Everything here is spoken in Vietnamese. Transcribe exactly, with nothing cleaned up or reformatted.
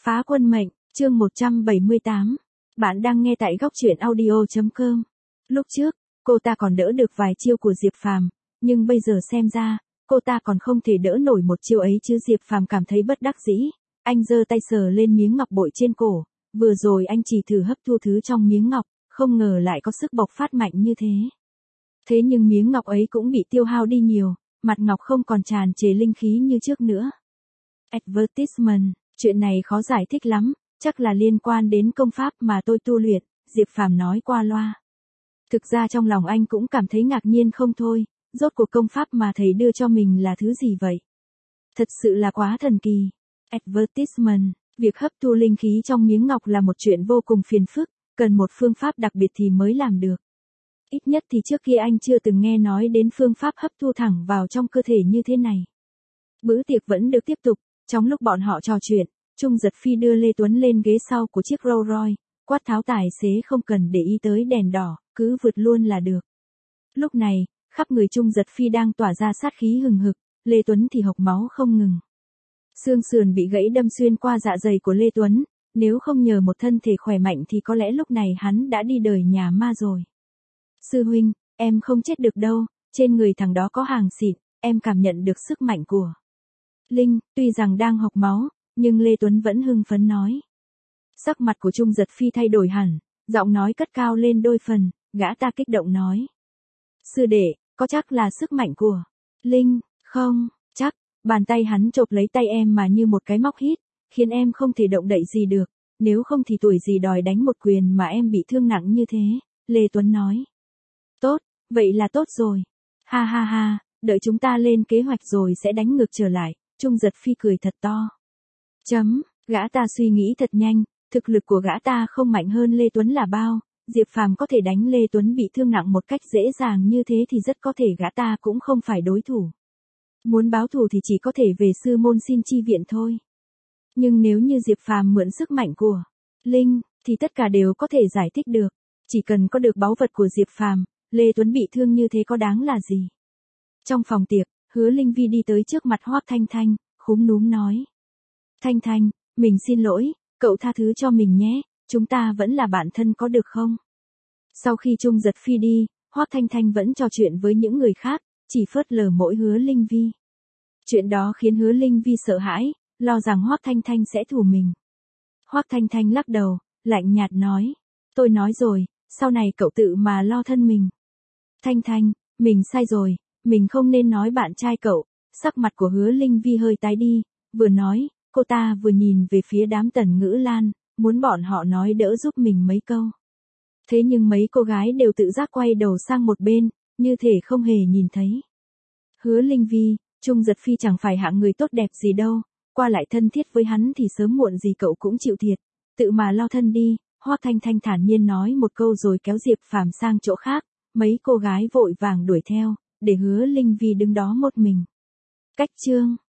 Phá quân mệnh, chương một trăm bảy mươi tám. Bạn đang nghe tại góc truyện audio chấm com. Lúc trước, cô ta còn đỡ được vài chiêu của Diệp Phàm, nhưng bây giờ xem ra, cô ta còn không thể đỡ nổi một chiêu ấy chứ. Diệp Phàm cảm thấy bất đắc dĩ, anh giơ tay sờ lên miếng ngọc bội trên cổ, vừa rồi anh chỉ thử hấp thu thứ trong miếng ngọc, không ngờ lại có sức bộc phát mạnh như thế. Thế nhưng miếng ngọc ấy cũng bị tiêu hao đi nhiều, mặt ngọc không còn tràn trề linh khí như trước nữa. Advertisement, chuyện này khó giải thích lắm, chắc là liên quan đến công pháp mà tôi tu luyện, Diệp Phàm nói qua loa. Thực ra trong lòng anh cũng cảm thấy ngạc nhiên không thôi, rốt cuộc công pháp mà thầy đưa cho mình là thứ gì vậy? Thật sự là quá thần kỳ. Advertisement, việc hấp thu linh khí trong miếng ngọc là một chuyện vô cùng phiền phức, cần một phương pháp đặc biệt thì mới làm được. Ít nhất thì trước kia anh chưa từng nghe nói đến phương pháp hấp thu thẳng vào trong cơ thể như thế này. Bữa tiệc vẫn được tiếp tục, trong lúc bọn họ trò chuyện, Trung Giật Phi đưa Lê Tuấn lên ghế sau của chiếc Rolls Royce, quát tháo tài xế không cần để ý tới đèn đỏ, cứ vượt luôn là được. Lúc này, khắp người Trung Giật Phi đang tỏa ra sát khí hừng hực, Lê Tuấn thì hộc máu không ngừng. Xương sườn bị gãy đâm xuyên qua dạ dày của Lê Tuấn, nếu không nhờ một thân thể khỏe mạnh thì có lẽ lúc này hắn đã đi đời nhà ma rồi. Sư huynh, em không chết được đâu, trên người thằng đó có hàng xịn, em cảm nhận được sức mạnh của Linh, tuy rằng đang hộc máu, nhưng Lê Tuấn vẫn hưng phấn nói. Sắc mặt của Trung Giật Phi thay đổi hẳn, giọng nói cất cao lên đôi phần, gã ta kích động nói. Sư đệ, có chắc là sức mạnh của Linh, không, chắc, bàn tay hắn chộp lấy tay em mà như một cái móc hít, khiến em không thể động đậy gì được, nếu không thì tuổi gì đòi đánh một quyền mà em bị thương nặng như thế, Lê Tuấn nói. Tốt, vậy là tốt rồi. Ha ha ha, đợi chúng ta lên kế hoạch rồi sẽ đánh ngược trở lại, Trung Giật Phi cười thật to. Chấm, gã ta suy nghĩ thật nhanh, thực lực của gã ta không mạnh hơn Lê Tuấn là bao, Diệp Phàm có thể đánh Lê Tuấn bị thương nặng một cách dễ dàng như thế thì rất có thể gã ta cũng không phải đối thủ. Muốn báo thù thì chỉ có thể về sư môn xin chi viện thôi. Nhưng nếu như Diệp Phàm mượn sức mạnh của Linh, thì tất cả đều có thể giải thích được. Chỉ cần có được báu vật của Diệp Phàm, Lê Tuấn bị thương như thế có đáng là gì? Trong phòng tiệc, Hứa Linh Vi đi tới trước mặt Hoắc Thanh Thanh, khúm núm nói. Thanh Thanh, mình xin lỗi, cậu tha thứ cho mình nhé, chúng ta vẫn là bạn thân có được không? Sau khi Trung Giật Phi đi, Hoắc Thanh Thanh vẫn trò chuyện với những người khác, chỉ phớt lờ mỗi Hứa Linh Vi. Chuyện đó khiến Hứa Linh Vi sợ hãi, lo rằng Hoắc Thanh Thanh sẽ thù mình. Hoắc Thanh Thanh lắc đầu, lạnh nhạt nói. Tôi nói rồi, sau này cậu tự mà lo thân mình. Thanh Thanh, mình sai rồi, mình không nên nói bạn trai cậu. Sắc mặt của Hứa Linh Vi hơi tái đi, vừa nói, cô ta vừa nhìn về phía đám Tần Ngữ Lan, muốn bọn họ nói đỡ giúp mình mấy câu. Thế nhưng mấy cô gái đều tự giác quay đầu sang một bên, như thể không hề nhìn thấy. Hứa Linh Vi, Trung Giật Phi chẳng phải hạng người tốt đẹp gì đâu, qua lại thân thiết với hắn thì sớm muộn gì cậu cũng chịu thiệt, tự mà lo thân đi. Hoắc Thanh Thanh thản nhiên nói một câu rồi kéo Diệp Phàm sang chỗ khác, mấy cô gái vội vàng đuổi theo, để Hứa Linh Vi đứng đó một mình. Cách chương